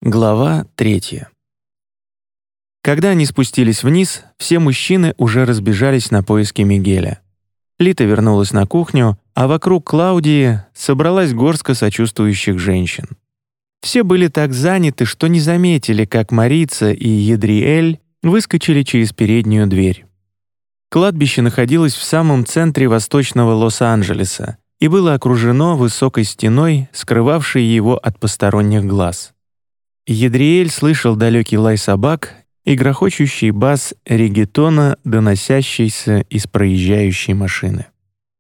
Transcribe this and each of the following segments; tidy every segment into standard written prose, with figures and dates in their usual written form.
Глава 3. Когда они спустились вниз, все мужчины уже разбежались на поиски Мигеля. Лита вернулась на кухню, а вокруг Клаудии собралась горстка сочувствующих женщин. Все были так заняты, что не заметили, как Марица и Едриэль выскочили через переднюю дверь. Кладбище находилось в самом центре восточного Лос-Анджелеса и было окружено высокой стеной, скрывавшей его от посторонних глаз. Едриэль слышал далекий лай собак и грохочущий бас регетона, доносящийся из проезжающей машины.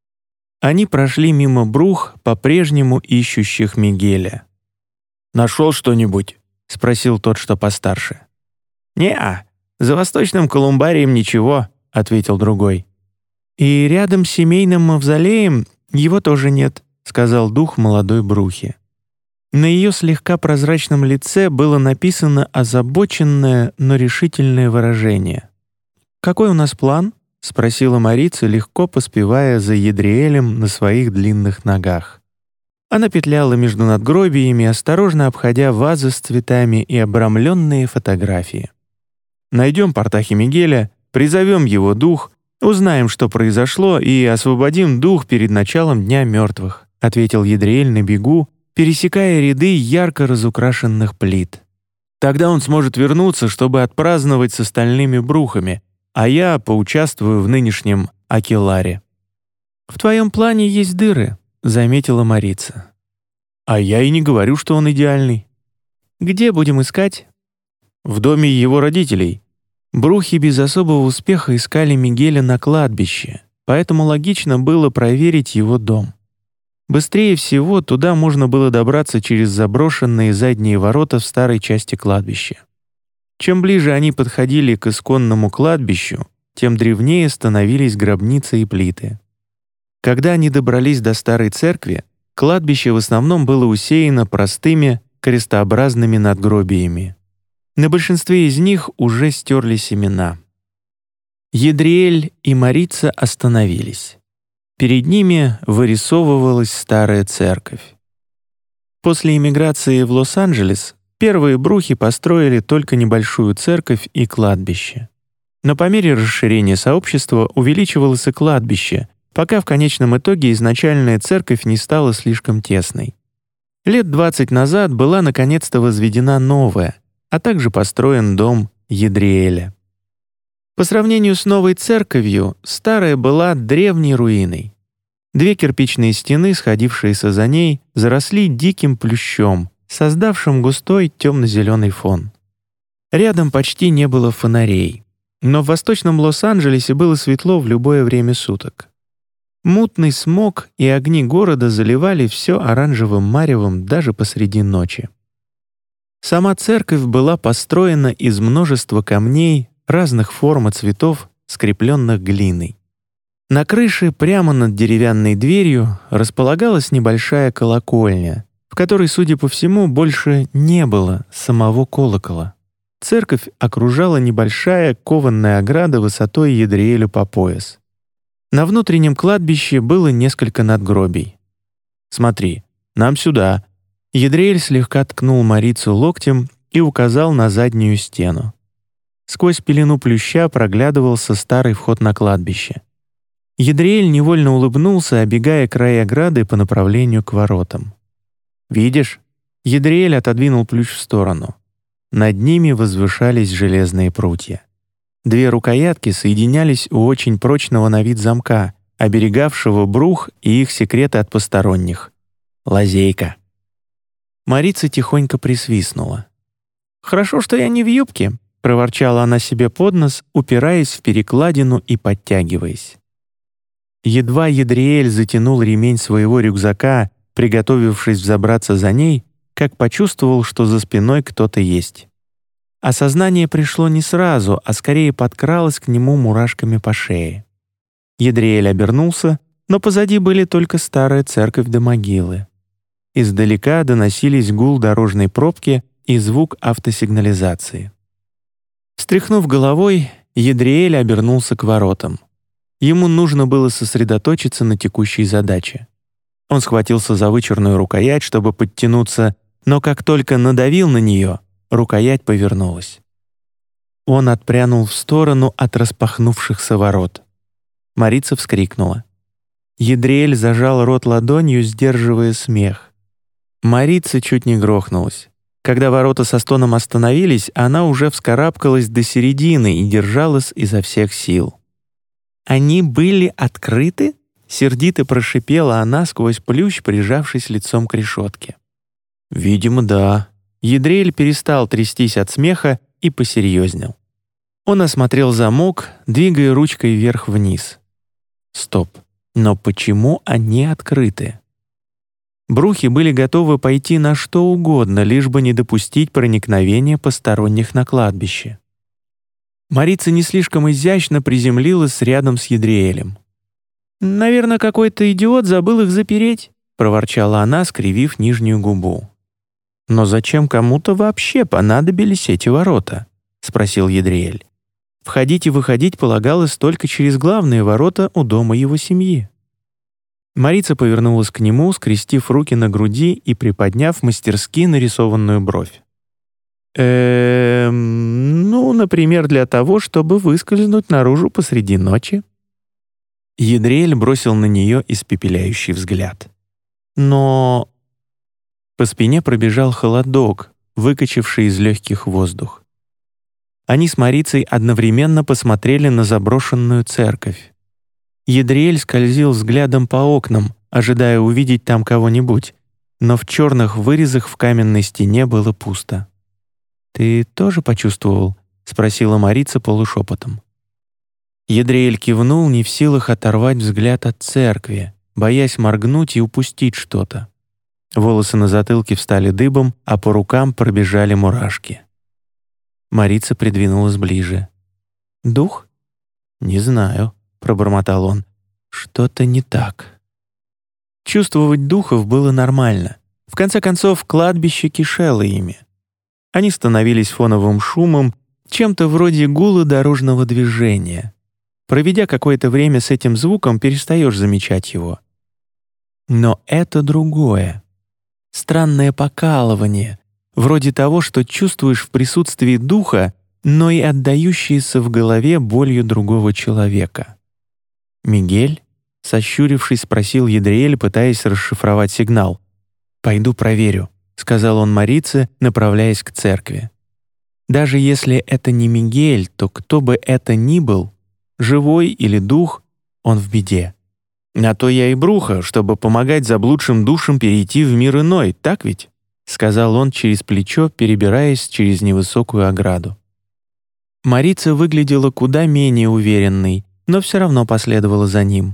Они прошли мимо Брух, по-прежнему ищущих Мигеля. «Нашел что-нибудь?» — спросил тот, что постарше. «Не-а, за восточным колумбарием ничего», — ответил другой. «И рядом с семейным мавзолеем его тоже нет», — сказал дух молодой Брухи. На ее слегка прозрачном лице было написано озабоченное, но решительное выражение. «Какой у нас план?» — спросила Марица, легко поспевая за Едриэлем на своих длинных ногах. Она петляла между надгробиями, осторожно обходя вазы с цветами и обрамленные фотографии. «Найдем Портахи Мигеля, призовем его дух, узнаем, что произошло, и освободим дух перед началом Дня мертвых», — ответил Едриэль на бегу, пересекая ряды ярко разукрашенных плит. «Тогда он сможет вернуться, чтобы отпраздновать с остальными брухами, а я поучаствую в нынешнем акелларе». «В твоем плане есть дыры», — заметила Марица. «А я и не говорю, что он идеальный». «Где будем искать?» «В доме его родителей». Брухи без особого успеха искали Мигеля на кладбище, поэтому логично было проверить его дом. Быстрее всего туда можно было добраться через заброшенные задние ворота в старой части кладбища. Чем ближе они подходили к исконному кладбищу, тем древнее становились гробницы и плиты. Когда они добрались до старой церкви, кладбище в основном было усеяно простыми крестообразными надгробиями. На большинстве из них уже стерлись имена. Едриэль и Марица остановились. Перед ними вырисовывалась старая церковь. После эмиграции в Лос-Анджелес первые брухи построили только небольшую церковь и кладбище. Но по мере расширения сообщества увеличивалось и кладбище, пока в конечном итоге изначальная церковь не стала слишком тесной. Лет 20 назад была наконец-то возведена новая, а также построен дом Едриэля. По сравнению с новой церковью, старая была древней руиной. Две кирпичные стены, сходившиеся за ней, заросли диким плющом, создавшим густой темно-зеленый фон. Рядом почти не было фонарей, но в восточном Лос-Анджелесе было светло в любое время суток. Мутный смог и огни города заливали все оранжевым маревом даже посреди ночи. Сама церковь была построена из множества камней разных форм и цветов, скрепленных глиной. На крыше прямо над деревянной дверью располагалась небольшая колокольня, в которой, судя по всему, больше не было самого колокола. Церковь окружала небольшая кованная ограда высотой Едриэлю по пояс. На внутреннем кладбище было несколько надгробий. «Смотри, нам сюда». Едриэль слегка ткнул Марицу локтем и указал на заднюю стену. Сквозь пелену плюща проглядывался старый вход на кладбище. Едриэль невольно улыбнулся, обегая край ограды по направлению к воротам. «Видишь?» Едриэль отодвинул плющ в сторону. Над ними возвышались железные прутья. Две рукоятки соединялись у очень прочного на вид замка, оберегавшего брух и их секреты от посторонних. Лазейка. Марица тихонько присвистнула. «Хорошо, что я не в юбке», — проворчала она себе под нос, упираясь в перекладину и подтягиваясь. Едва Едриэль затянул ремень своего рюкзака, приготовившись взобраться за ней, как почувствовал, что за спиной кто-то есть. Осознание пришло не сразу, а скорее подкралось к нему мурашками по шее. Едриэль обернулся, но позади были только старая церковь до могилы. Издалека доносились гул дорожной пробки и звук автосигнализации. Встряхнув головой, Едриэль обернулся к воротам. Ему нужно было сосредоточиться на текущей задаче. Он схватился за вычурную рукоять, чтобы подтянуться, но как только надавил на нее, рукоять повернулась. Он отпрянул в сторону от распахнувшихся ворот. Марица вскрикнула. Едриэль зажал рот ладонью, сдерживая смех. Марица чуть не грохнулась. Когда ворота со стоном остановились, она уже вскарабкалась до середины и держалась изо всех сил. «Они были открыты?» — сердито прошипела она сквозь плющ, прижавшись лицом к решетке. «Видимо, да». Едриэль перестал трястись от смеха и посерьезнел. Он осмотрел замок, двигая ручкой вверх-вниз. Стоп, но почему они открыты? Брухи были готовы пойти на что угодно, лишь бы не допустить проникновения посторонних на кладбище. Марица не слишком изящно приземлилась рядом с Едриэлем. «Наверное, какой-то идиот забыл их запереть», — проворчала она, скривив нижнюю губу. «Но зачем кому-то вообще понадобились эти ворота?» — спросил Едриэль. Входить и выходить полагалось только через главные ворота у дома его семьи. Марица повернулась к нему, скрестив руки на груди и приподняв мастерски нарисованную бровь. Ну, например, для того, чтобы выскользнуть наружу посреди ночи». Едриэль бросил на нее испепеляющий взгляд. «Но...» По спине пробежал холодок, выкачавший из легких воздух. Они с Марицей одновременно посмотрели на заброшенную церковь. Едриэль скользил взглядом по окнам, ожидая увидеть там кого-нибудь, но в черных вырезах в каменной стене было пусто. «Ты тоже почувствовал?» — спросила Марица полушепотом. Едриэль кивнул, не в силах оторвать взгляд от церкви, боясь моргнуть и упустить что-то. Волосы на затылке встали дыбом, а по рукам пробежали мурашки. Марица придвинулась ближе. «Дух?» «Не знаю», — пробормотал он. «Что-то не так». Чувствовать духов было нормально. В конце концов, кладбище кишело ими. Они становились фоновым шумом, чем-то вроде гула дорожного движения. Проведя какое-то время с этим звуком, перестаешь замечать его. Но это другое. Странное покалывание, вроде того, что чувствуешь в присутствии духа, но и отдающееся в голове болью другого человека. «Мигель?» — сощурившись, спросил Едриэль, пытаясь расшифровать сигнал. «Пойду проверю», — сказал он Марице, направляясь к церкви. Даже если это не Мигель, то кто бы это ни был, живой или дух, он в беде. «На то я и бруха, чтобы помогать заблудшим душам перейти в мир иной, так ведь?» — сказал он через плечо, перебираясь через невысокую ограду. Марица выглядела куда менее уверенной, но все равно последовала за ним.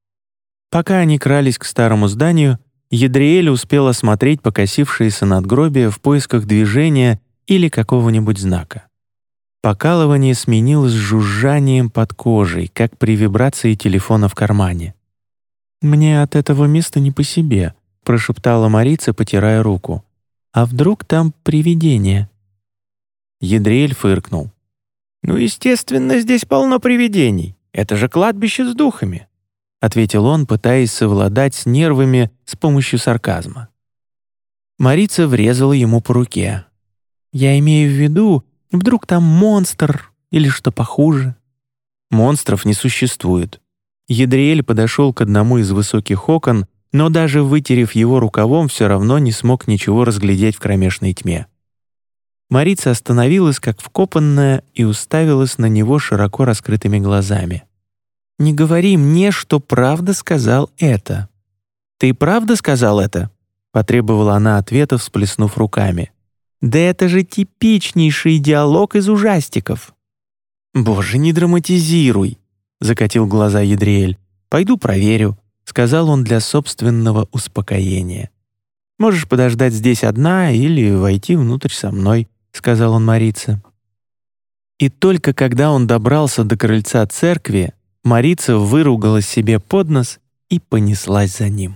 Пока они крались к старому зданию, Едриэль успел осмотреть покосившиеся надгробия в поисках движения или какого-нибудь знака. Покалывание сменилось жужжанием под кожей, как при вибрации телефона в кармане. «Мне от этого места не по себе», — прошептала Марица, потирая руку. «А вдруг там привидение?» Едриэль фыркнул. «Ну, естественно, здесь полно привидений. Это же кладбище с духами», — ответил он, пытаясь совладать с нервами с помощью сарказма. Марица врезала ему по руке. «Я имею в виду, вдруг там монстр или что похуже?» «Монстров не существует». Едриэль подошел к одному из высоких окон, но даже вытерев его рукавом, все равно не смог ничего разглядеть в кромешной тьме. Марица остановилась, как вкопанная, и уставилась на него широко раскрытыми глазами. «Не говори мне, что правда сказал это». «Ты правда сказал это?» — потребовала она ответа, всплеснув руками. «Да это же типичнейший диалог из ужастиков». «Боже, не драматизируй», — закатил глаза Едриэль. «Пойду проверю», — сказал он для собственного успокоения. «Можешь подождать здесь одна или войти внутрь со мной», — сказал он Марице. И только когда он добрался до крыльца церкви, Марица выругалась себе под нос и понеслась за ним.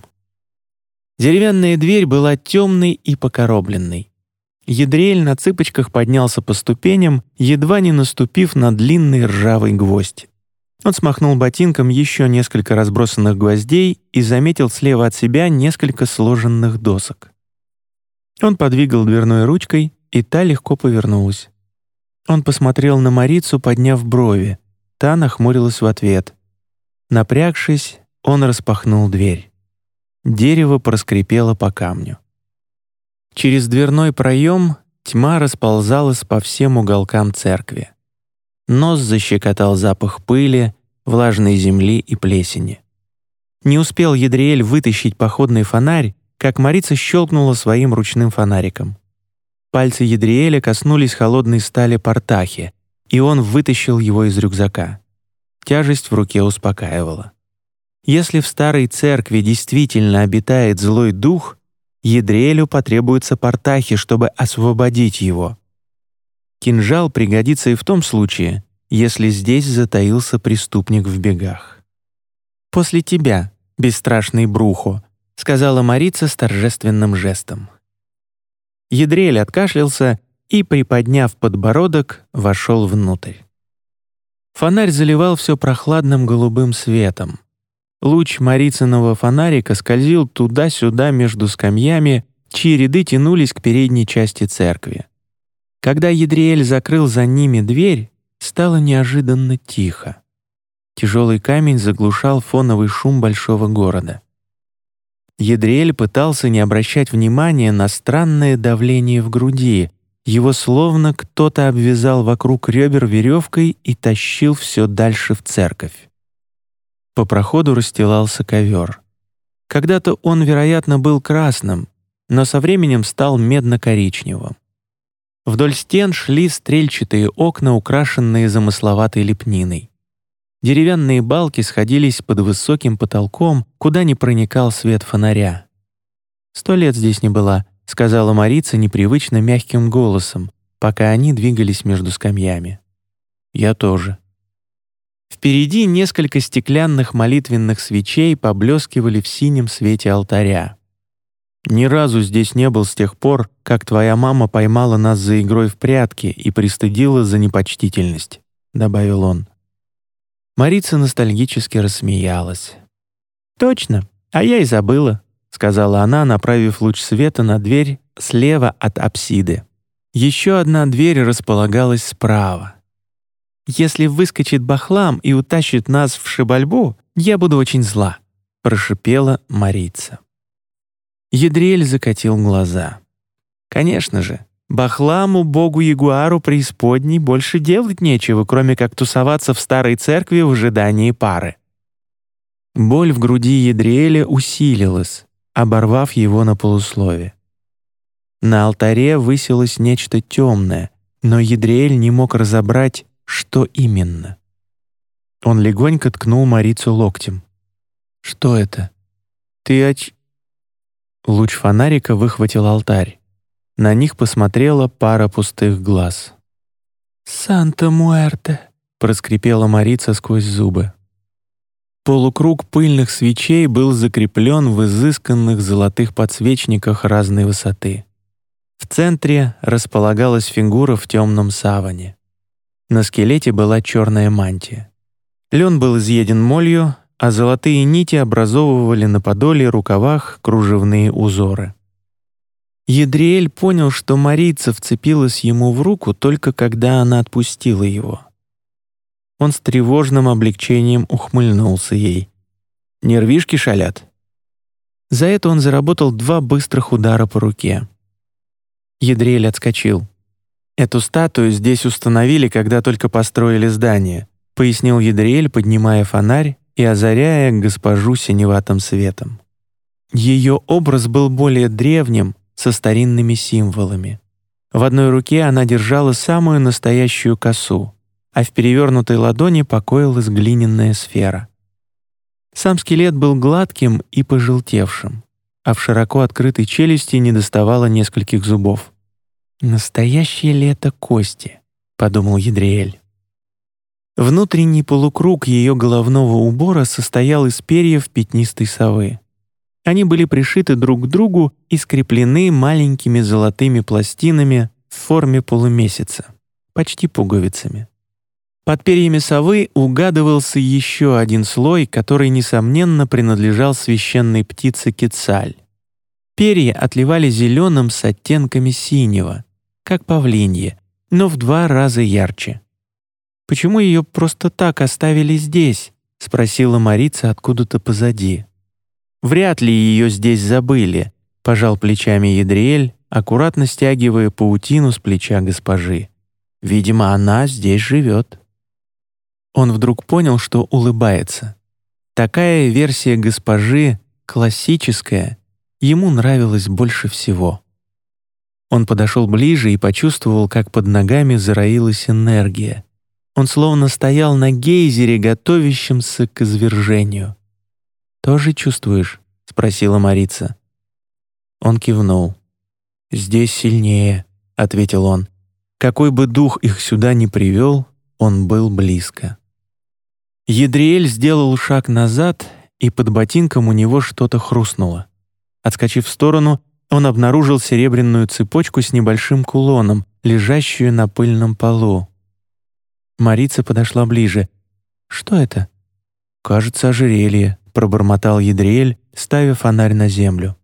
Деревянная дверь была темной и покоробленной. Едриэль на цыпочках поднялся по ступеням, едва не наступив на длинный ржавый гвоздь. Он смахнул ботинком еще несколько разбросанных гвоздей и заметил слева от себя несколько сложенных досок. Он подвигал дверной ручкой, и та легко повернулась. Он посмотрел на Марицу, подняв брови. Та нахмурилась в ответ. Напрягшись, он распахнул дверь. Дерево проскрипело по камню. Через дверной проем тьма расползалась по всем уголкам церкви. Нос защекотал запах пыли, влажной земли и плесени. Не успел Едриэль вытащить походный фонарь, как Марица щелкнула своим ручным фонариком. Пальцы Едриэля коснулись холодной стали портахи, и он вытащил его из рюкзака. Тяжесть в руке успокаивала. Если в старой церкви действительно обитает злой дух, Едриэлю потребуются портахи, чтобы освободить его. Кинжал пригодится и в том случае, если здесь затаился преступник в бегах. «После тебя, бесстрашный Брухо», — сказала Марица с торжественным жестом. Едриэль откашлялся и, приподняв подбородок, вошел внутрь. Фонарь заливал все прохладным голубым светом. Луч Марицыного фонарика скользил туда-сюда между скамьями, чьи ряды тянулись к передней части церкви. Когда Едриэль закрыл за ними дверь, стало неожиданно тихо. Тяжелый камень заглушал фоновый шум большого города. Едриэль пытался не обращать внимания на странное давление в груди. Его словно кто-то обвязал вокруг ребер веревкой и тащил все дальше в церковь. По проходу расстилался ковер. Когда-то он, вероятно, был красным, но со временем стал медно-коричневым. Вдоль стен шли стрельчатые окна, украшенные замысловатой лепниной. Деревянные балки сходились под высоким потолком, куда не проникал свет фонаря. «100 лет здесь не была», — сказала Марица непривычно мягким голосом, пока они двигались между скамьями. «Я тоже». Впереди несколько стеклянных молитвенных свечей поблескивали в синем свете алтаря. «Ни разу здесь не был с тех пор, как твоя мама поймала нас за игрой в прятки и пристыдила за непочтительность», — добавил он. Марица ностальгически рассмеялась. «Точно, а я и забыла», — сказала она, направив луч света на дверь слева от апсиды. Еще одна дверь располагалась справа. «Если выскочит бахлам и утащит нас в шибальбу, я буду очень зла», — прошипела Марица. Едриэль закатил глаза. «Конечно же, бахламу, богу-ягуару преисподней больше делать нечего, кроме как тусоваться в старой церкви в ожидании пары». Боль в груди Едриэля усилилась, оборвав его на полуслове. На алтаре высилось нечто темное, но Едриэль не мог разобрать, что именно. Он легонько ткнул Марицу локтем. «Что это? Ты Луч фонарика выхватил алтарь. На них посмотрела пара пустых глаз. «Санта Муэрте», — проскрипела Марица сквозь зубы. Полукруг пыльных свечей был закреплен в изысканных золотых подсвечниках разной высоты. В центре располагалась фигура в темном саване. На скелете была черная мантия. Лен был изъеден молью, а золотые нити образовывали на подоле и рукавах кружевные узоры. Едриэль понял, что Марица вцепилась ему в руку только когда она отпустила его. Он с тревожным облегчением ухмыльнулся ей. «Нервишки шалят?» За это он заработал 2 быстрых удара по руке. Едриэль отскочил. «Эту статую здесь установили, когда только построили здание», — пояснил Едриэль, поднимая фонарь и озаряя госпожу синеватым светом. Ее образ был более древним, со старинными символами. В одной руке она держала самую настоящую косу, а в перевернутой ладони покоилась глиняная сфера. Сам скелет был гладким и пожелтевшим, а в широко открытой челюсти недоставало нескольких зубов. «Настоящее ли это кости?» — подумал Едриэль. Внутренний полукруг ее головного убора состоял из перьев пятнистой совы. Они были пришиты друг к другу и скреплены маленькими золотыми пластинами в форме полумесяца, почти пуговицами. Под перьями совы угадывался еще один слой, который, несомненно, принадлежал священной птице Кецаль. Перья отливали зеленым с оттенками синего. как павлинье, но в 2 раза ярче. «Почему ее просто так оставили здесь?» — спросила Марица откуда-то позади. «Вряд ли ее здесь забыли», — пожал плечами Едриэль, аккуратно стягивая паутину с плеча госпожи. «Видимо, она здесь живет». Он вдруг понял, что улыбается. Такая версия госпожи, классическая, ему нравилась больше всего. Он подошел ближе и почувствовал, как под ногами зароилась энергия. Он словно стоял на гейзере, готовящемся к извержению. «Тоже чувствуешь?» — спросила Марица. Он кивнул. «Здесь сильнее», — ответил он. Какой бы дух их сюда ни привел, он был близко. Едриэль сделал шаг назад, и под ботинком у него что-то хрустнуло. Отскочив в сторону, он обнаружил серебряную цепочку с небольшим кулоном, лежащую на пыльном полу. Марица подошла ближе. «Что это?» «Кажется, ожерелье», — пробормотал Едриэль, ставя фонарь на землю.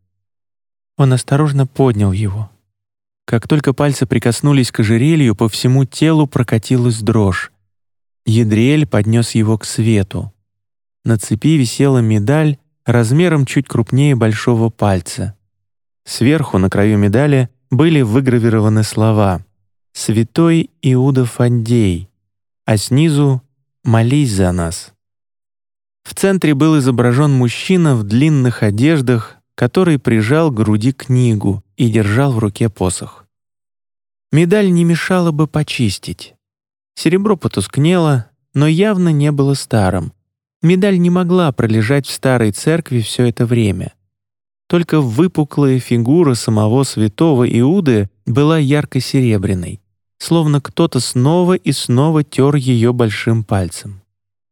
Он осторожно поднял его. Как только пальцы прикоснулись к ожерелью, по всему телу прокатилась дрожь. Едриэль поднес его к свету. На цепи висела медаль размером чуть крупнее большого пальца. Сверху, на краю медали, были выгравированы слова «Святой Иуда Фандей», а снизу «Молись за нас». В центре был изображен мужчина в длинных одеждах, который прижал к груди книгу и держал в руке посох. Медаль не мешало бы почистить. Серебро потускнело, но явно не было старым. Медаль не могла пролежать в старой церкви все это время. Только выпуклая фигура самого святого Иуды была ярко-серебряной, словно кто-то снова и снова тер ее большим пальцем.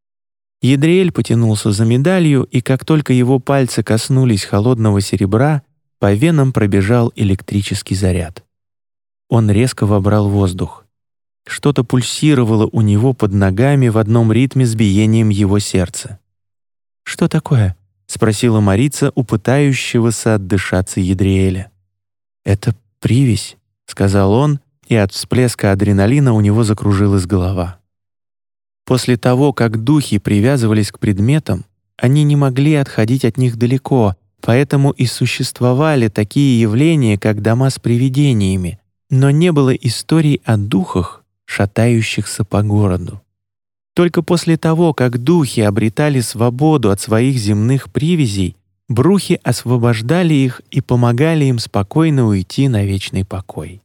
Едриэль потянулся за медалью, и как только его пальцы коснулись холодного серебра, по венам пробежал электрический заряд. Он резко вобрал воздух. Что-то пульсировало у него под ногами в одном ритме с биением его сердца. «Что такое?» — спросила Марица у пытающегося отдышаться Едриэля. «Это привязь», — сказал он, и от всплеска адреналина у него закружилась голова. После того, как духи привязывались к предметам, они не могли отходить от них далеко, поэтому и существовали такие явления, как дома с привидениями, но не было историй о духах, шатающихся по городу. Только после того, как духи обретали свободу от своих земных привязей, брухи освобождали их и помогали им спокойно уйти на вечный покой.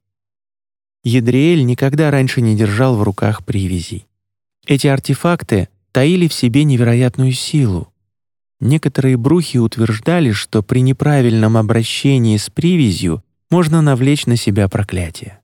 Едриэль никогда раньше не держал в руках привязей. Эти артефакты таили в себе невероятную силу. Некоторые брухи утверждали, что при неправильном обращении с привязью можно навлечь на себя проклятие.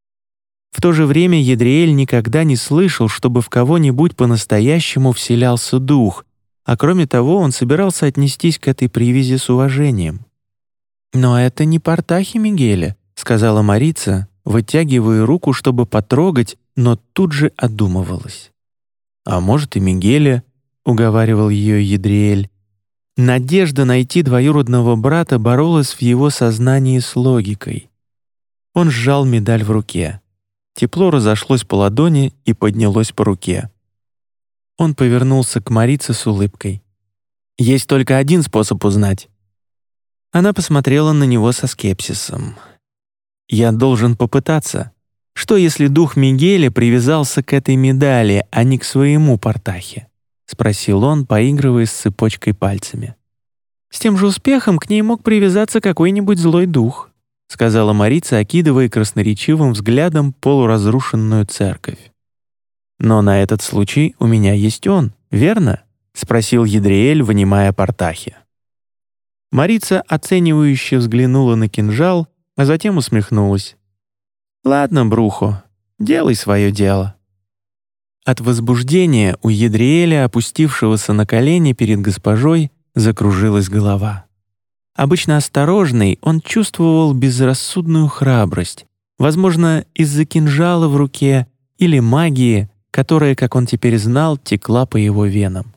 В то же время Едриэль никогда не слышал, чтобы в кого-нибудь по-настоящему вселялся дух, а кроме того он собирался отнестись к этой привязи с уважением. «Но это не Партахи Мигеля», — сказала Марица, вытягивая руку, чтобы потрогать, но тут же одумывалась. «А может, и Мигеля», — уговаривал ее Едриэль. Надежда найти двоюродного брата боролась в его сознании с логикой. Он сжал медаль в руке. Тепло разошлось по ладони и поднялось по руке. Он повернулся к Марице с улыбкой. «Есть только один способ узнать». Она посмотрела на него со скепсисом. «Я должен попытаться. Что, если дух Мигеля привязался к этой медали, а не к своему Партахе?» — спросил он, поигрывая с цепочкой пальцами. «С тем же успехом к ней мог привязаться какой-нибудь злой дух», — сказала Марица, окидывая красноречивым взглядом полуразрушенную церковь. «Но на этот случай у меня есть он, верно?» — спросил Едриэль, вынимая Партахи. Марица оценивающе взглянула на кинжал, а затем усмехнулась. «Ладно, Брухо, делай свое дело». От возбуждения у Едриэля, опустившегося на колени перед госпожой, закружилась голова. Обычно осторожный, он чувствовал безрассудную храбрость, возможно, из-за кинжала в руке или магии, которая, как он теперь знал, текла по его венам.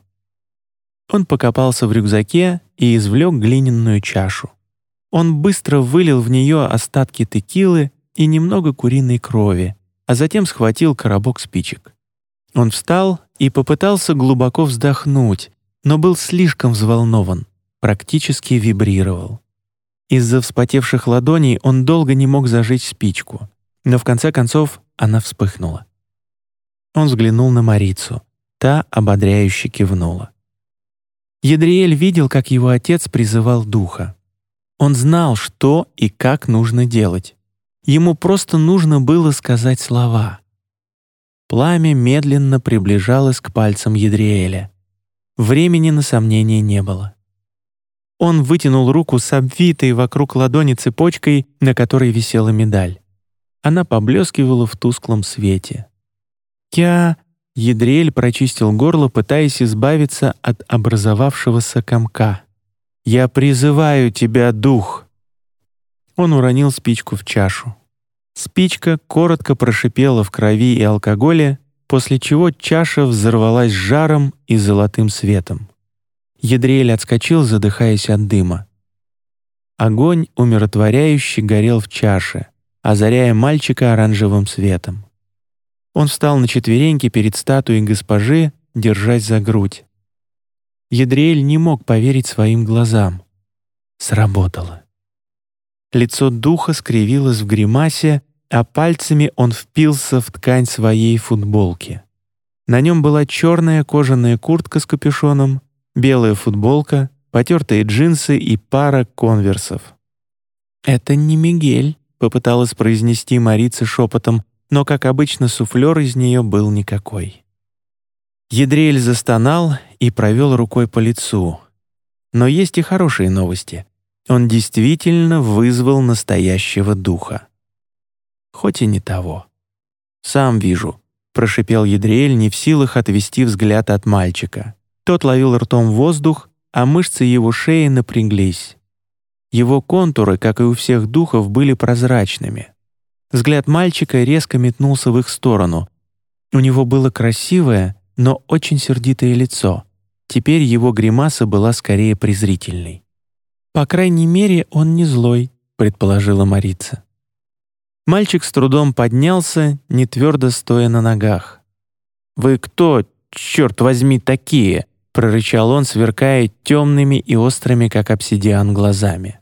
Он покопался в рюкзаке и извлек глиняную чашу. Он быстро вылил в нее остатки текилы, и немного куриной крови, а затем схватил коробок спичек. Он встал и попытался глубоко вздохнуть, но был слишком взволнован, практически вибрировал. Из-за вспотевших ладоней он долго не мог зажечь спичку, но в конце концов она вспыхнула. Он взглянул на Марицу, та ободряюще кивнула. Едриэль видел, как его отец призывал духа. Он знал, что и как нужно делать. Ему просто нужно было сказать слова. Пламя медленно приближалось к пальцам Едриэля. Времени на сомнение не было. Он вытянул руку с обвитой вокруг ладони цепочкой, на которой висела медаль. Она поблескивала в тусклом свете. Едриэль прочистил горло, пытаясь избавиться от образовавшегося комка. «Я призываю тебя, дух!» Он уронил спичку в чашу. Спичка коротко прошипела в крови и алкоголе, после чего чаша взорвалась жаром и золотым светом. Едриэль отскочил, задыхаясь от дыма. Огонь умиротворяюще горел в чаше, озаряя мальчика оранжевым светом. Он встал на четвереньки перед статуей госпожи, держась за грудь. Едриэль не мог поверить своим глазам. Сработало. Лицо духа скривилось в гримасе, а пальцами он впился в ткань своей футболки. На нем была черная кожаная куртка с капюшоном, белая футболка, потертые джинсы и пара конверсов. «Это не Мигель», — попыталась произнести Марица шепотом, но, как обычно, суфлер из нее был никакой. Едриэль застонал и провел рукой по лицу. Но есть и хорошие новости. Он действительно вызвал настоящего духа. Хоть и не того. «Сам вижу», — прошипел Едриэль, не в силах отвести взгляд от мальчика. Тот ловил ртом воздух, а мышцы его шеи напряглись. Его контуры, как и у всех духов, были прозрачными. Взгляд мальчика резко метнулся в их сторону. У него было красивое, но очень сердитое лицо. Теперь его гримаса была скорее презрительной. «По крайней мере, он не злой», — предположила Марица. Мальчик с трудом поднялся, не твердо стоя на ногах. «Вы кто, черт возьми, такие?» — прорычал он, сверкая темными и острыми, как обсидиан, глазами.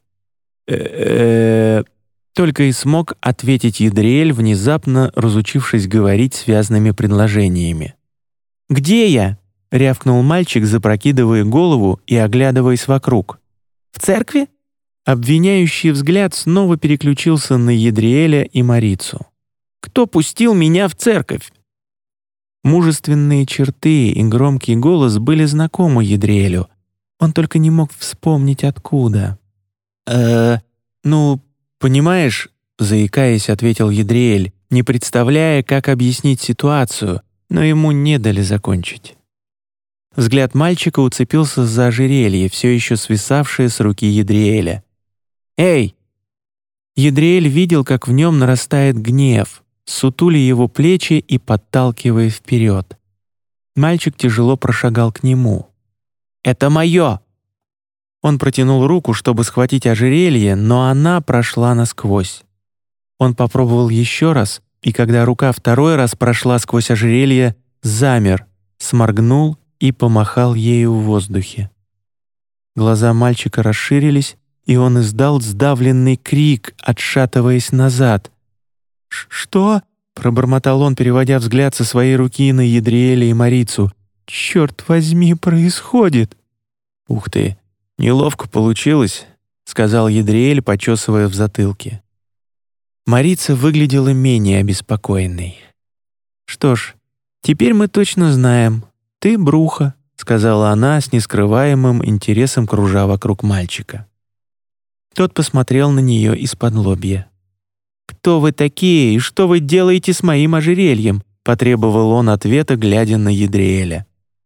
Только и смог ответить Едриэль, внезапно разучившись говорить связными предложениями. «Где я?» — рявкнул мальчик, запрокидывая голову и оглядываясь вокруг. «В церкви?» Обвиняющий взгляд снова переключился на Едриэля и Марицу. «Кто пустил меня в церковь?» Мужественные черты и громкий голос были знакомы Едриэлю. Он только не мог вспомнить, откуда. «Ну, понимаешь», — заикаясь, ответил Едриэль, не представляя, как объяснить ситуацию, но ему не дали закончить. Взгляд мальчика уцепился за ожерелье, все еще свисавшее с руки Едриэля. «Эй!» Едриэль видел, как в нем нарастает гнев, сутуля его плечи и подталкивая вперед. Мальчик тяжело прошагал к нему. «Это мое!» Он протянул руку, чтобы схватить ожерелье, но она прошла насквозь. Он попробовал еще раз, и когда рука второй раз прошла сквозь ожерелье, замер, сморгнул и помахал ею в воздухе. Глаза мальчика расширились, и он издал сдавленный крик, отшатываясь назад. «Что?» — пробормотал он, переводя взгляд со своей руки на Едриэля и Марицу. «Черт возьми, происходит!» «Ух ты! Неловко получилось», — сказал Едриэль, почесывая в затылке. Марица выглядела менее обеспокоенной. «Что ж, теперь мы точно знаем. Ты Бруха», — сказала она с нескрываемым интересом, кружа вокруг мальчика. Тот посмотрел на нее из-под-лобья. «Кто вы такие и что вы делаете с моим ожерельем?» — потребовал он ответа, глядя на Едриэля.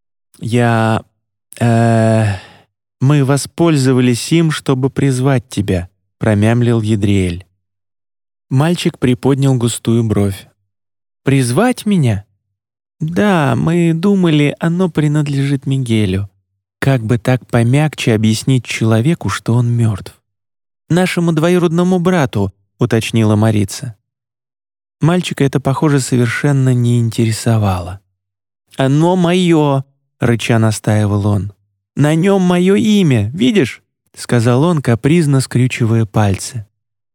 «Мы воспользовались им, чтобы призвать тебя», — промямлил Едриэль. Мальчик приподнял густую бровь. «Призвать меня?» «Да, мы думали, оно принадлежит Мигелю. Как бы так помягче объяснить человеку, что он мертв?» «Нашему двоюродному брату», — уточнила Марица. Мальчика это, похоже, совершенно не интересовало. «Оно мое!» — рыча настаивал он. «На нем мое имя, видишь?» — сказал он, капризно скрючивая пальцы.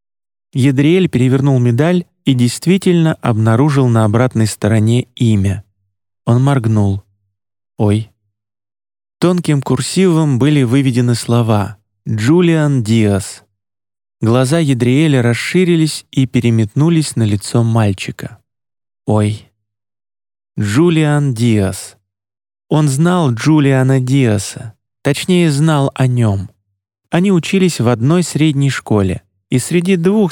Едриэль перевернул медаль и действительно обнаружил на обратной стороне имя. Он моргнул. «Ой». Тонким курсивом были выведены слова «Джулиан Диас». Глаза Едриэля расширились и переметнулись на лицо мальчика. «Ой». Джулиан Диас. Он знал Джулиана Диаса, точнее, знал о нем. Они учились в одной средней школе, и среди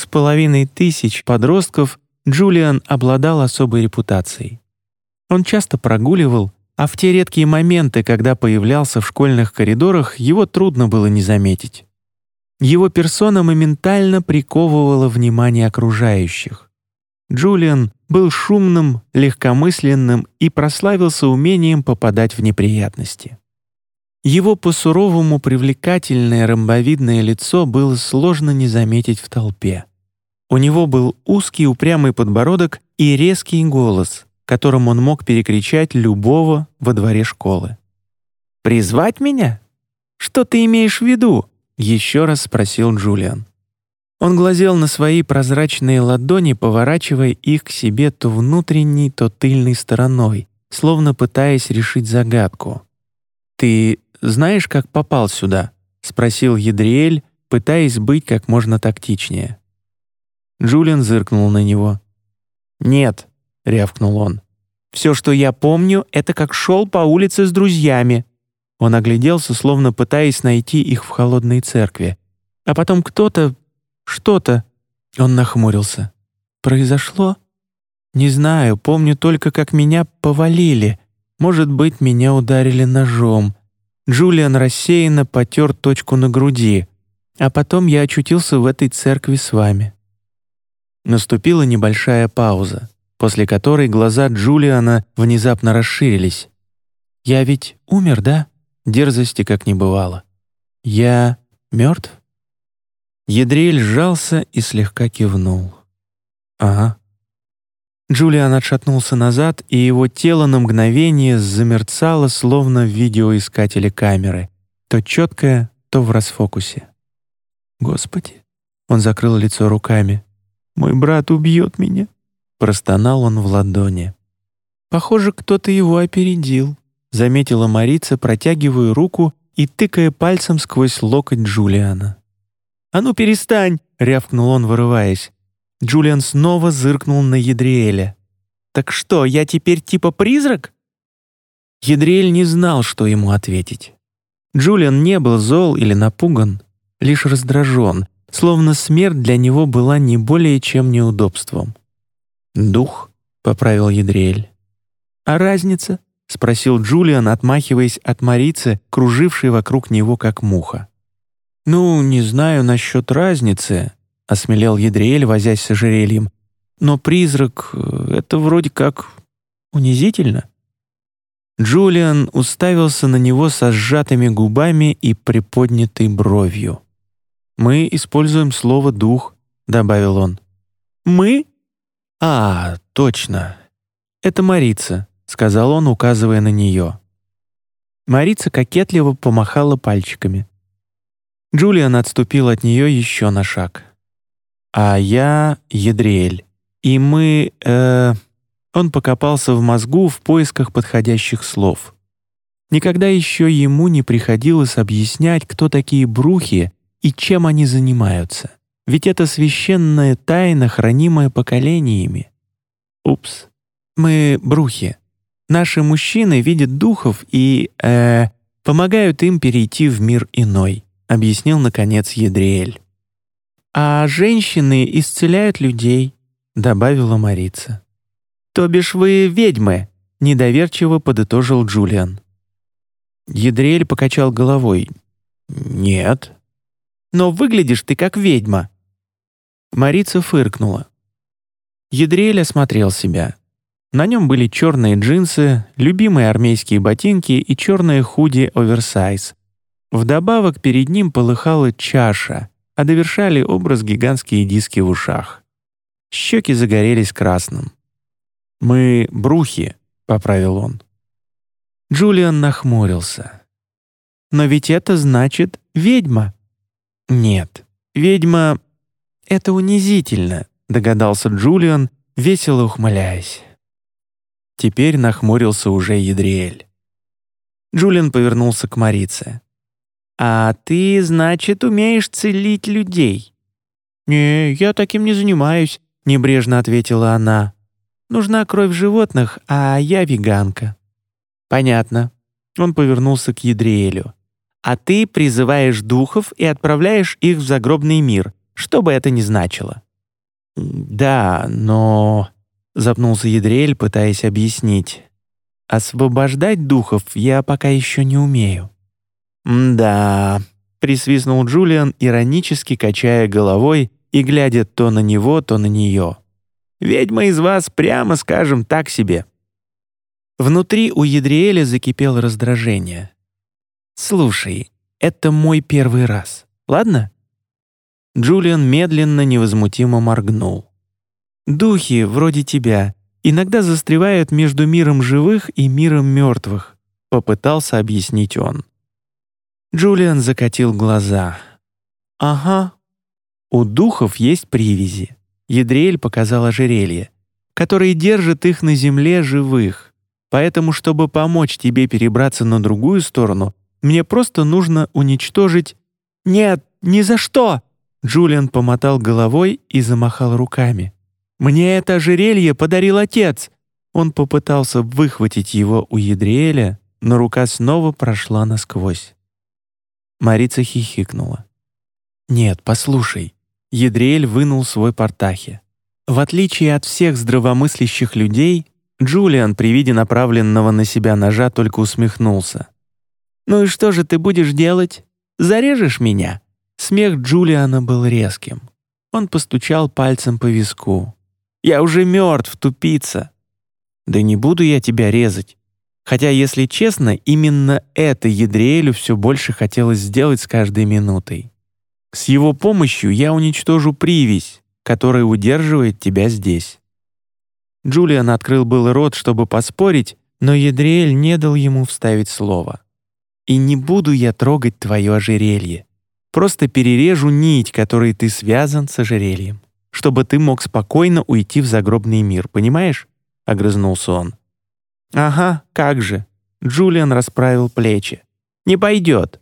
2500 подростков Джулиан обладал особой репутацией. Он часто прогуливал, а в те редкие моменты, когда появлялся в школьных коридорах, его трудно было не заметить. Его персона моментально приковывала внимание окружающих. Джулиан был шумным, легкомысленным и прославился умением попадать в неприятности. Его по-суровому привлекательное ромбовидное лицо было сложно не заметить в толпе. У него был узкий упрямый подбородок и резкий голос, которым он мог перекричать любого во дворе школы. «Призвать меня? Что ты имеешь в виду?» — еще раз спросил Джулиан. Он глазел на свои прозрачные ладони, поворачивая их к себе то внутренней, то тыльной стороной, словно пытаясь решить загадку. «Ты знаешь, как попал сюда?» — спросил Едриэль, пытаясь быть как можно тактичнее. Джулиан зыркнул на него. «Нет», — рявкнул он. «Все, что я помню, это как шел по улице с друзьями». Он огляделся, словно пытаясь найти их в холодной церкви. А потом что-то... Он нахмурился. «Произошло? Не знаю, помню только, как меня повалили. Может быть, меня ударили ножом». Джулиан рассеянно потер точку на груди. «А потом я очутился в этой церкви с вами». Наступила небольшая пауза, после которой глаза Джулиана внезапно расширились. «Я ведь умер, да?» Дерзости как не бывало. «Я мертв?» Едриэль сжался и слегка кивнул. «Ага». Джулиан отшатнулся назад, и его тело на мгновение замерцало, словно в видеоискателе камеры, то четкое, то в расфокусе. «Господи!» — он закрыл лицо руками. «Мой брат убьет меня!» — простонал он в ладони. «Похоже, кто-то его опередил», — заметила Марица, протягивая руку и тыкая пальцем сквозь локоть Джулиана. «А ну перестань!» — рявкнул он, вырываясь. Джулиан снова зыркнул на Едриэля. «Так что, я теперь типа призрак?» Едриэль не знал, что ему ответить. Джулиан не был зол или напуган, лишь раздражен, словно смерть для него была не более чем неудобством. «Дух», — поправил Едриэль. «А разница?» — спросил Джулиан, отмахиваясь от Марицы, кружившей вокруг него как муха. «Ну, не знаю насчет разницы», — осмелел Едриэль, возясь с ожерельем. «Но призрак — это вроде как унизительно». Джулиан уставился на него со сжатыми губами и приподнятой бровью. «Мы используем слово «дух», — добавил он. «Мы?» «А, точно. Это Марица», — сказал он, указывая на нее. Марица кокетливо помахала пальчиками. Джулиан отступил от нее еще на шаг. «А я Едриэль. И мы... Он покопался в мозгу в поисках подходящих слов. Никогда еще ему не приходилось объяснять, кто такие брухи и чем они занимаются. Ведь это священная тайна, хранимая поколениями. Упс. Мы брухи. Наши мужчины видят духов и... помогают им перейти в мир иной», — объяснил, наконец, Едриэль. «А женщины исцеляют людей», — добавила Марица. «То бишь вы ведьмы», — недоверчиво подытожил Джулиан. Едриэль покачал головой. «Нет». «Но выглядишь ты как ведьма». Марица фыркнула. Едриэль осмотрел себя. На нем были черные джинсы, любимые армейские ботинки и черные худи оверсайз. Вдобавок перед ним полыхала чаша, а довершали образ гигантские диски в ушах. Щеки загорелись красным. «Мы брухи», — поправил он. Джулиан нахмурился. «Но ведь это значит ведьма». «Нет, ведьма — это унизительно», — догадался Джулиан, весело ухмыляясь. Теперь нахмурился уже Едриэль. Джулиан повернулся к Марице. «А ты, значит, умеешь целить людей?» «Не, я таким не занимаюсь», — небрежно ответила она. «Нужна кровь животных, а я веганка». «Понятно». Он повернулся к Едриэлю. «А ты призываешь духов и отправляешь их в загробный мир, что бы это ни значило». «Да, но...» — запнулся Едриэль, пытаясь объяснить. «Освобождать духов я пока еще не умею». «Да», — присвистнул Джулиан, иронически качая головой и глядя то на него, то на нее. «Ведьма из вас, прямо скажем, так себе». Внутри у Едриэля закипело раздражение. «Слушай, это мой первый раз, ладно?» Джулиан медленно, невозмутимо моргнул. «Духи, вроде тебя, иногда застревают между миром живых и миром мертвых», — попытался объяснить он. Джулиан закатил глаза. «Ага. У духов есть привязи», — Едриэль показал ожерелье, «которые держат их на земле живых. Поэтому, чтобы помочь тебе перебраться на другую сторону, мне просто нужно уничтожить...» «Нет, ни за что!» Джулиан помотал головой и замахал руками. «Мне это ожерелье подарил отец!» Он попытался выхватить его у Едриэля, но рука снова прошла насквозь. Марица хихикнула. «Нет, послушай». Едриэль вынул свой портахи. В отличие от всех здравомыслящих людей, Джулиан при виде направленного на себя ножа только усмехнулся. «Ну и что же ты будешь делать? Зарежешь меня?» Смех Джулиана был резким. Он постучал пальцем по виску. «Я уже мертв, тупица!» «Да не буду я тебя резать». Хотя, если честно, именно это Едриэлю все больше хотелось сделать с каждой минутой. С его помощью я уничтожу привязь, которая удерживает тебя здесь. Джулиан открыл был рот, чтобы поспорить, но Едриэль не дал ему вставить слово. «И не буду я трогать твое ожерелье. Просто перережу нить, которой ты связан с ожерельем, чтобы ты мог спокойно уйти в загробный мир, понимаешь?» — огрызнулся он. «Ага, как же!» — Джулиан расправил плечи. «Не пойдет!»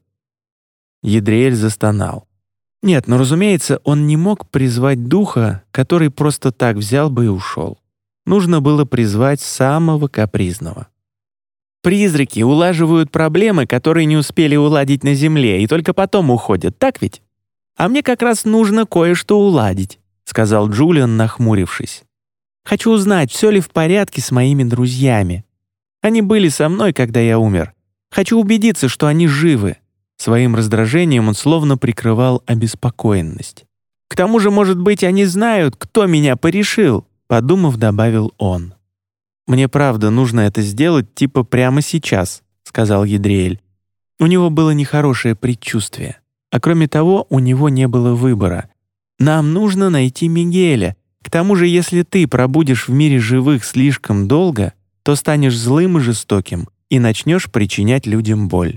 Едриэль застонал. Нет, ну разумеется, он не мог призвать духа, который просто так взял бы и ушел. Нужно было призвать самого капризного. «Призраки улаживают проблемы, которые не успели уладить на Земле, и только потом уходят, так ведь? А мне как раз нужно кое-что уладить», — сказал Джулиан, нахмурившись. «Хочу узнать, все ли в порядке с моими друзьями. Они были со мной, когда я умер. Хочу убедиться, что они живы». Своим раздражением он словно прикрывал обеспокоенность. «К тому же, может быть, они знают, кто меня порешил», — подумав, добавил он. «Мне правда нужно это сделать типа прямо сейчас», — сказал Едриэль. У него было нехорошее предчувствие. А кроме того, у него не было выбора. «Нам нужно найти Мигеля. К тому же, если ты пробудешь в мире живых слишком долго, то станешь злым и жестоким и начнешь причинять людям боль».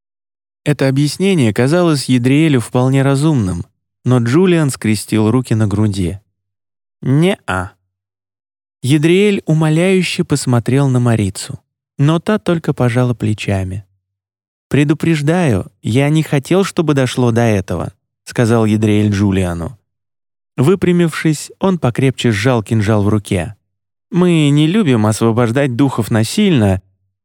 Это объяснение казалось Едриэлю вполне разумным, но Джулиан скрестил руки на груди. «Не-а». Едриэль умоляюще посмотрел на Марицу, но та только пожала плечами. «Предупреждаю, я не хотел, чтобы дошло до этого», — сказал Едриэль Джулиану. Выпрямившись, он покрепче сжал кинжал в руке. «Мы не любим освобождать духов насильно».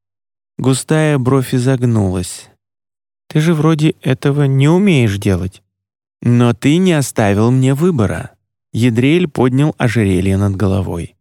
Густая бровь изогнулась. «Ты же вроде этого не умеешь делать». «Но ты не оставил мне выбора». Едриэль поднял ожерелье над головой.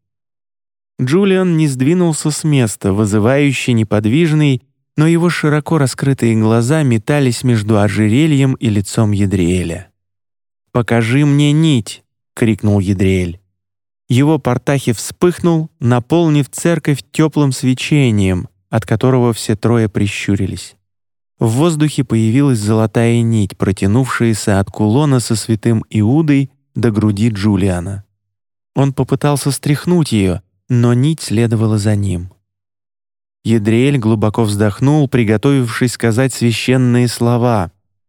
Джулиан не сдвинулся с места, вызывающе неподвижный, но его широко раскрытые глаза метались между ожерельем и лицом Едриэля. «Покажи мне нить!» — крикнул Едриэль. Его портахи вспыхнул, наполнив церковь теплым свечением, от которого все трое прищурились. В воздухе появилась золотая нить, протянувшаяся от кулона со святым Иудой до груди Джулиана. Он попытался стряхнуть ее, но нить следовала за ним. Едриэль глубоко вздохнул, приготовившись сказать священные слова: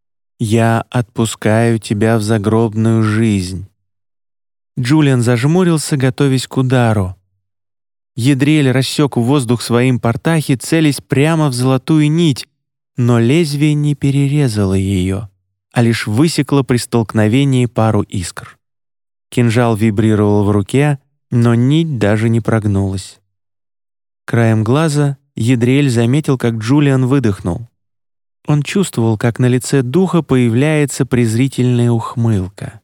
«Я отпускаю тебя в загробную жизнь». Джулиан зажмурился, готовясь к удару. Едриэль рассек воздух своим портахи, целясь прямо в золотую нить, но лезвие не перерезало ее, а лишь высекло при столкновении пару искр. Кинжал вибрировал в руке, но нить даже не прогнулась. Краем глаза Едриэль заметил, как Джулиан выдохнул. Он чувствовал, как на лице духа появляется презрительная ухмылка.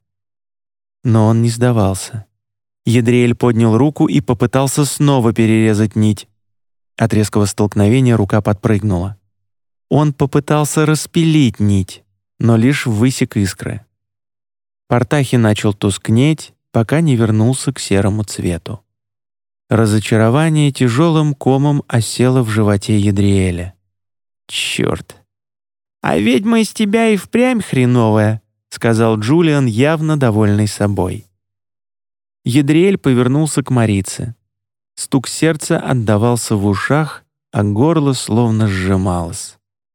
Но он не сдавался. Едриэль поднял руку и попытался снова перерезать нить. От резкого столкновения рука подпрыгнула. Он попытался распилить нить, но лишь высек искры. Портахи начал тускнеть, пока не вернулся к серому цвету. Разочарование тяжелым комом осело в животе Едриэля. «Черт! А ведьма из тебя и впрямь хреновая», — сказал Джулиан, явно довольный собой. Едриэль повернулся к Марице. Стук сердца отдавался в ушах, а горло словно сжималось.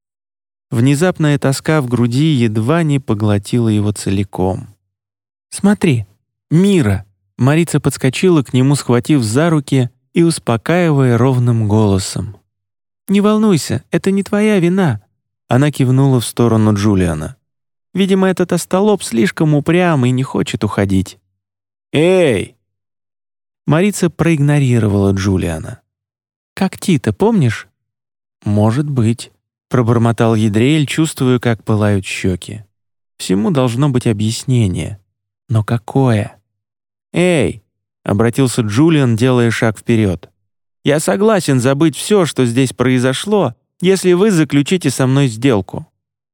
Внезапная тоска в груди едва не поглотила его целиком. «Смотри, Мира!» Марица подскочила к нему, схватив за руки и успокаивая ровным голосом. «Не волнуйся, это не твоя вина!» Она кивнула в сторону Джулиана. «Видимо, этот остолоп слишком упрям и не хочет уходить». «Эй!» Марица проигнорировала Джулиана. «Как Тита, помнишь?» «Может быть», — пробормотал Едриэль, чувствуя, как пылают щеки. «Всему должно быть объяснение. Но какое?» «Эй!» — обратился Джулиан, делая шаг вперед. «Я согласен забыть все, что здесь произошло, если вы заключите со мной сделку».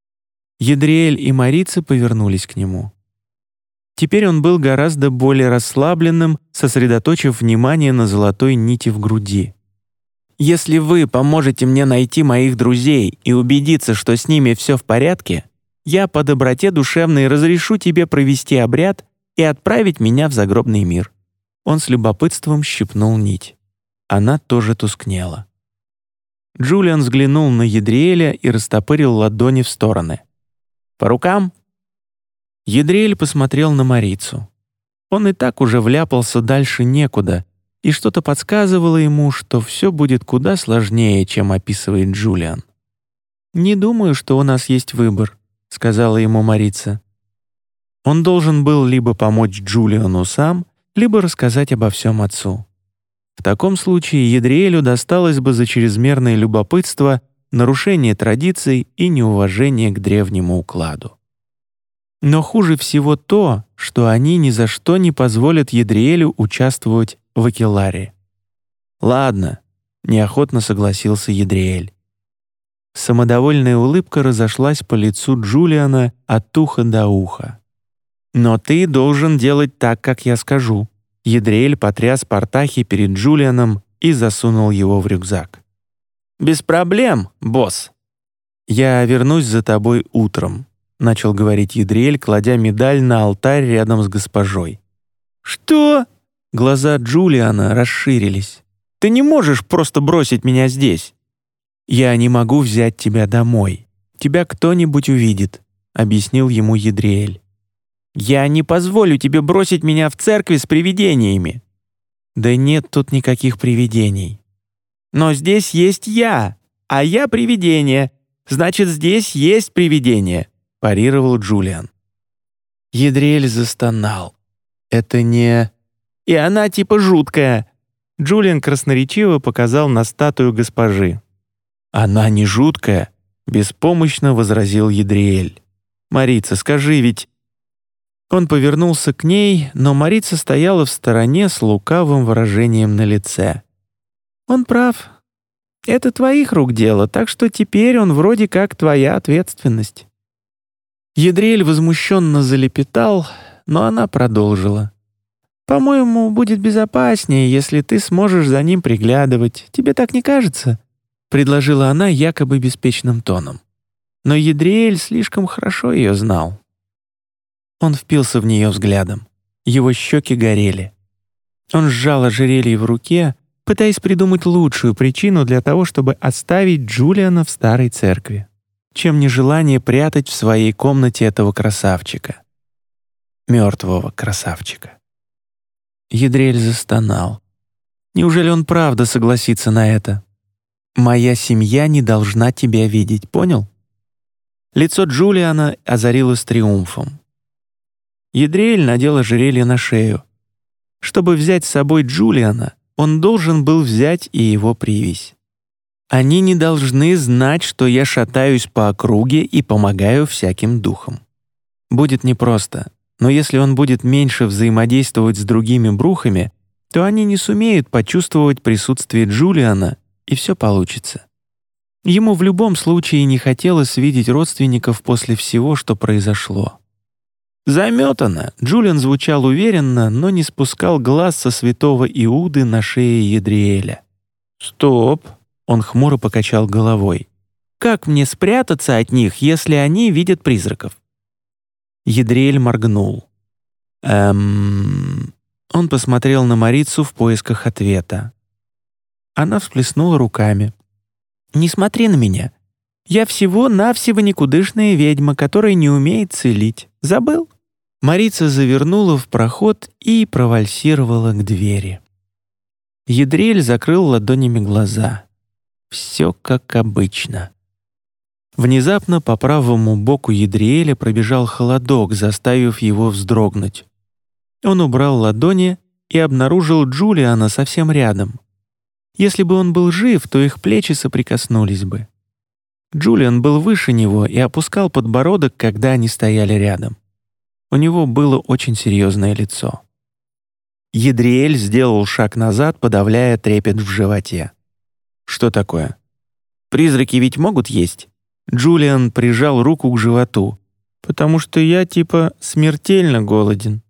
Едриэль и Марица повернулись к нему. Теперь он был гораздо более расслабленным, сосредоточив внимание на золотой нити в груди. «Если вы поможете мне найти моих друзей и убедиться, что с ними все в порядке, я по доброте душевной разрешу тебе провести обряд и отправить меня в загробный мир». Он с любопытством щипнул нить. Она тоже тускнела. Джулиан взглянул на Едриэля и растопырил ладони в стороны. «По рукам?» Едриэль посмотрел на Марицу. Он и так уже вляпался дальше некуда, и что-то подсказывало ему, что все будет куда сложнее, чем описывает Джулиан. «Не думаю, что у нас есть выбор», — сказала ему Марица. Он должен был либо помочь Джулиану сам, либо рассказать обо всем отцу. В таком случае Едриэлю досталось бы за чрезмерное любопытство, нарушение традиций и неуважение к древнему укладу. Но хуже всего то, что они ни за что не позволят Едриэлю участвовать в Акеларе. «Ладно», — неохотно согласился Едриэль. Самодовольная улыбка разошлась по лицу Джулиана от уха до уха. «Но ты должен делать так, как я скажу». Едриэль потряс портахи перед Джулианом и засунул его в рюкзак. «Без проблем, босс». «Я вернусь за тобой утром», — начал говорить Едриэль, кладя медаль на алтарь рядом с госпожой. «Что?» Глаза Джулиана расширились. «Ты не можешь просто бросить меня здесь». «Я не могу взять тебя домой. Тебя кто-нибудь увидит», — объяснил ему Едриэль. «Я не позволю тебе бросить меня в церкви с привидениями». «Да нет тут никаких привидений». «Но здесь есть я, а я привидение. Значит, здесь есть привидение», — парировал Джулиан. Едриэль застонал. «Это не...» «И она типа жуткая». Джулиан красноречиво показал на статую госпожи. «Она не жуткая», — беспомощно возразил Едриэль. «Марица, скажи, ведь...» Он повернулся к ней, но Марица стояла в стороне с лукавым выражением на лице. «Он прав. Это твоих рук дело, так что теперь он вроде как твоя ответственность». Едриэль возмущенно залепетал, но она продолжила. «По-моему, будет безопаснее, если ты сможешь за ним приглядывать. Тебе так не кажется?» — предложила она якобы беспечным тоном. Но Едриэль слишком хорошо ее знал. Он впился в нее взглядом. Его щеки горели. Он сжал ожерелье в руке, пытаясь придумать лучшую причину для того, чтобы оставить Джулиана в старой церкви, чем нежелание прятать в своей комнате этого красавчика. Мертвого красавчика. Едриэль застонал. Неужели он правда согласится на это? «Моя семья не должна тебя видеть, понял?» Лицо Джулиана озарилось триумфом. Едриэль надел ожерелье на шею. Чтобы взять с собой Джулиана, он должен был взять и его привязь. Они не должны знать, что я шатаюсь по округе и помогаю всяким духам. Будет непросто, но если он будет меньше взаимодействовать с другими брухами, то они не сумеют почувствовать присутствие Джулиана, и все получится. Ему в любом случае не хотелось видеть родственников после всего, что произошло. Заметано, Джулиан звучал уверенно, но не спускал глаз со святого Иуды на шее Едриэля. «Стоп!» — он хмуро покачал головой. «Как мне спрятаться от них, если они видят призраков?» Едриэль моргнул. Он посмотрел на Марицу в поисках ответа. Она всплеснула руками. «Не смотри на меня. Я всего-навсего никудышная ведьма, которая не умеет целить. Забыл?» Марица завернула в проход и провальсировала к двери. Едриэль закрыл ладонями глаза. Все как обычно. Внезапно по правому боку Едриэля пробежал холодок, заставив его вздрогнуть. Он убрал ладони и обнаружил Джулиана совсем рядом. Если бы он был жив, то их плечи соприкоснулись бы. Джулиан был выше него и опускал подбородок, когда они стояли рядом. У него было очень серьезное лицо. Едриэль сделал шаг назад, подавляя трепет в животе. «Что такое? Призраки ведь могут есть?» Джулиан прижал руку к животу. «Потому что я типа смертельно голоден».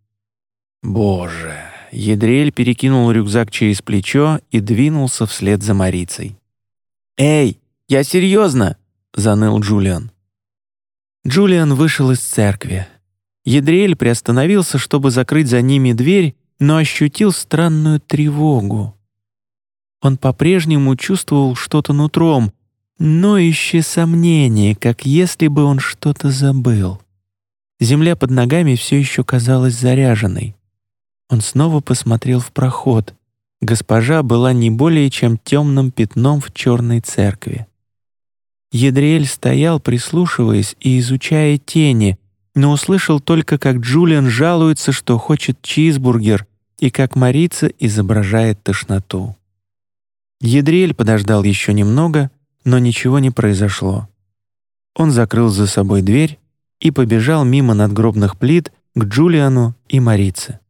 «Боже!» Едриэль перекинул рюкзак через плечо и двинулся вслед за Марицей. «Эй, я серьезно!» — заныл Джулиан. Джулиан вышел из церкви. Едриэль приостановился, чтобы закрыть за ними дверь, но ощутил странную тревогу. Он по-прежнему чувствовал что-то нутром, ноющее сомнение, как если бы он что-то забыл. Земля под ногами все еще казалась заряженной. Он снова посмотрел в проход. Госпожа была не более чем темным пятном в черной церкви. Едриэль стоял, прислушиваясь и изучая тени, но услышал только, как Джулиан жалуется, что хочет чизбургер, и как Марица изображает тошноту. Едриэль подождал еще немного, но ничего не произошло. Он закрыл за собой дверь и побежал мимо надгробных плит к Джулиану и Марице.